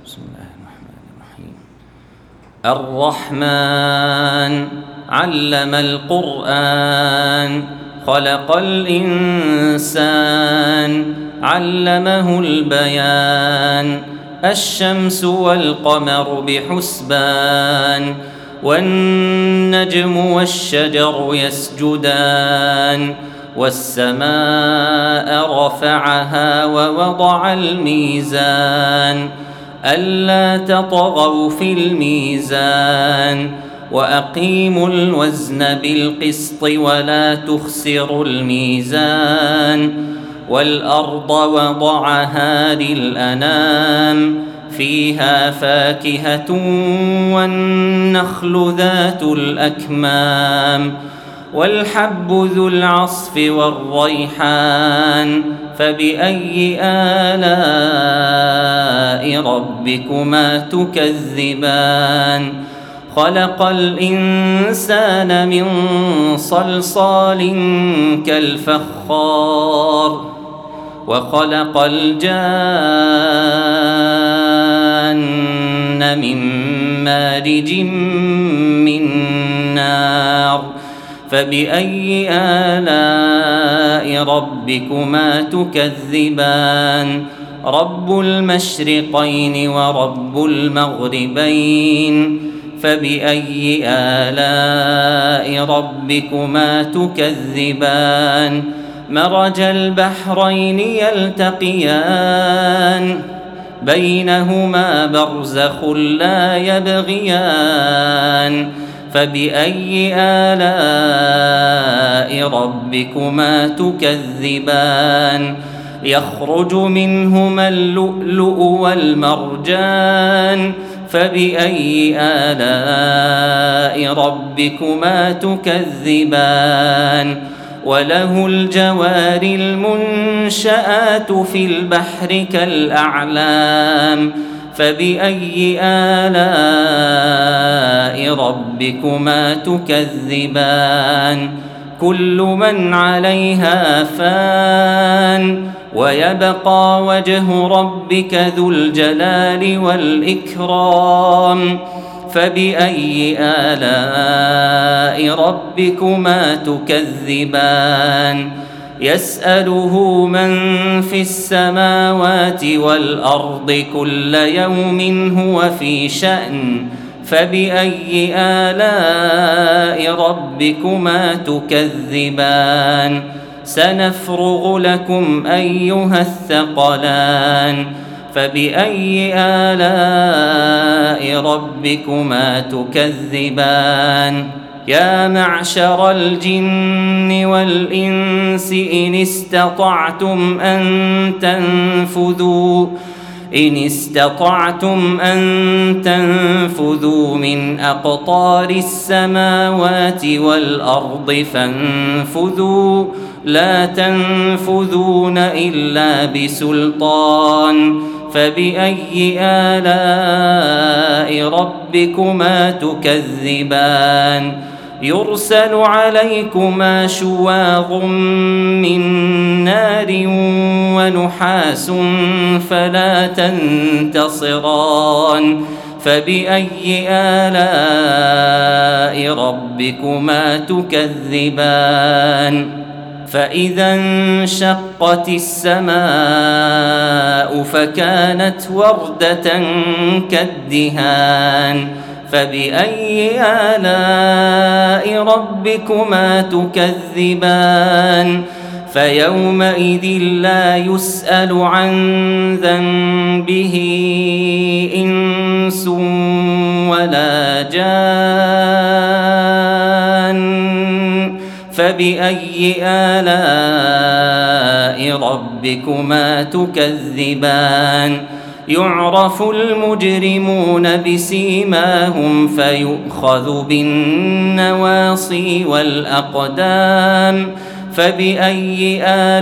بسم الله الرحمن الرحمن علم القرآن خلق الإنسان علمه البيان الشمس والقمر بحسبان والنجم والشجر يسجدان والسماء رفعها ووضع الميزان ألا تطغوا في الميزان وأقيموا الوزن بالقسط ولا تخسروا الميزان والأرض وضعها للأنام فيها فاكهة والنخل ذات الأكمام والحب ذو العصف والريحان فبأي آلاء ربكما تكذبان خلق الإنسان من صلصال كالفخار وخلق الجان من مارج من نار فبأي آلاء ربكما تكذبان رب المشرقين ورب المغربين فبأي آلاء ربكما تكذبان مرج البحرين يلتقيان بينهما برزخ لا يبغيان فبأي آلاء ربكما تكذبان يخرج منهما اللؤلؤ والمرجان فبأي آلاء ربكما تكذبان وله الجوار المنشآت في البحر كالأعلام فبأي آلاء ربكما تكذبان كل من عليها فان ويبقى وجه ربك ذو الجلال والإكرام فبأي آلاء ربكما تكذبان يسأله من في السماوات والأرض كل يوم هو في شأن فبأي آلاء ربكما تكذبان سنفرغ لكم أيها الثقلان فبأي آلاء ربكما تكذبان يا معشر الجن والإنس إن استطعتم أن تنفذوا من أقطار السماوات والأرض فانفذوا لا تنفذون إلا بسلطان فبأي آلاء ربكما تكذبان يرسل عليكما شواظ من نار ونحاس فلا تنتصران فبأي آلاء ربكما تكذبان فإذا انشقت السماء فكانت وردة كالدهان فبأي آلاء ربكما تكذبان فيومئذ لا يسأل عن ذنبه إنس ولا جان فبأي آلاء ربكما تكذبان يعرف المجرمون بسيماهم فيؤخذ بالنواصي والأقدام فبأي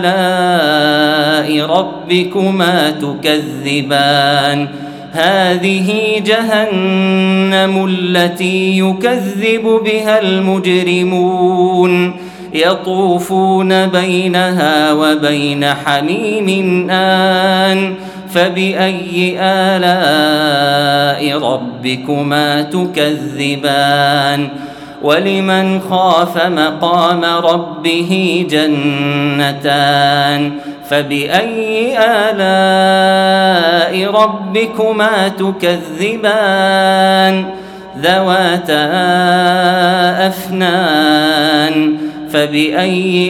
آلاء ربكما تكذبان هذه جهنم التي يكذب بها المجرمون يطوفون بينها وبين حميم آن فبأي آلاء ربكما تكذبان ولمن خاف مقام ربه جنتان فبأي آلاء ربكما تكذبان ذواتا أفنان فبأي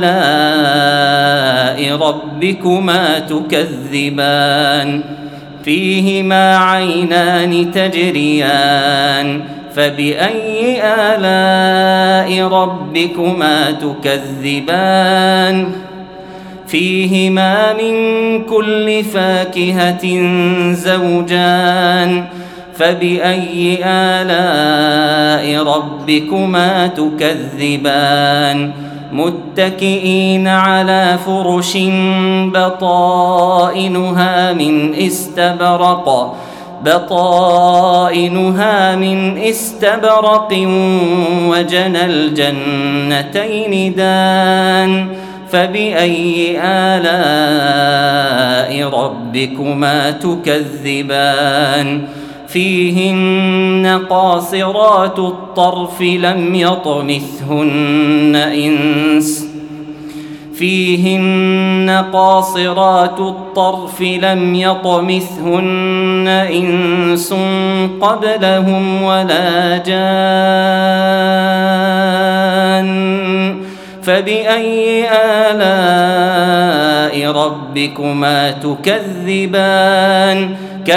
آلاء ربكما تكذبان فيهما عينان تجريان فبأي آلاء ربكما تكذبان فيهما من كل فاكهة زوجان فبأي آلاء ربكما تكذبان متكئين على فرش بطائنها من استبرق وجنى الجنتين دان فبأي آلاء ربكما تكذبان فيهن قاصرات الطرف لم يطمثهن إنس قبلهم ولا جان فبأي آلاء ربكما تكذبان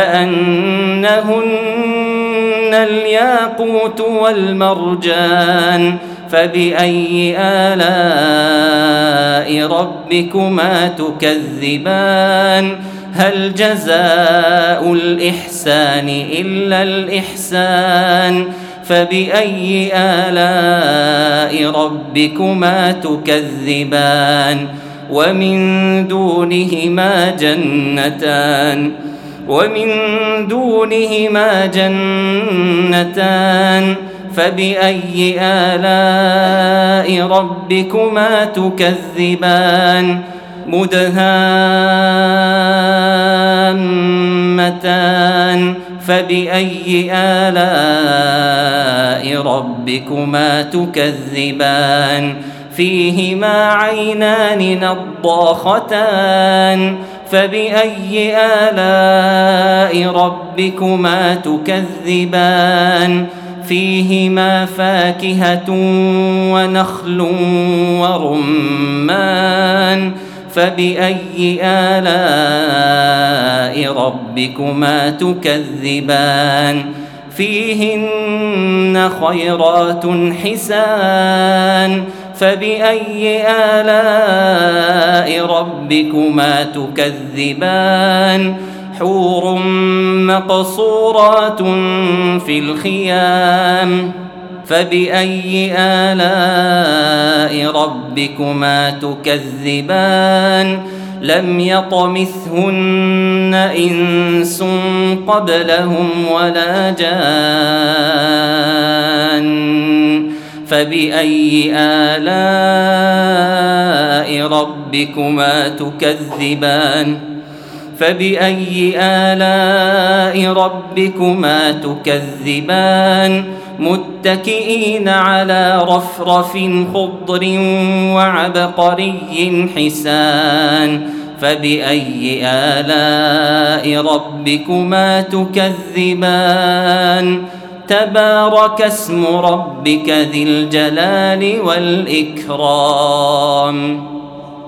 كأنهن الياقوت والمرجان فبأي آلاء ربكما تكذبان هل جزاء الإحسان إلا الإحسان فبأي آلاء ربكما تكذبان ومن دونهما جنتان فبأي آلاء ربكما تكذبان مدهامتان فبأي آلاء ربكما تكذبان فيهما عينان نضاختان فبأي آلاء ربكما تكذبان فيهما فاكهة ونخل ورمان فبأي آلاء ربكما تكذبان فيهن خيرات حسان فبأي آلاء ربكما تكذبان حور مقصورات في الخيام فبأي آلاء ربكما تكذبان لم يطمثهن إنس قبلهم ولا جان فبأي آلاء ربكما تكذبان فبأي آلاء ربكما تكذبان متكئين على رفرف خضر وعبقري حسان فبأي آلاء ربكما تكذبان تبارك اسم ربك ذي الجلال والإكرام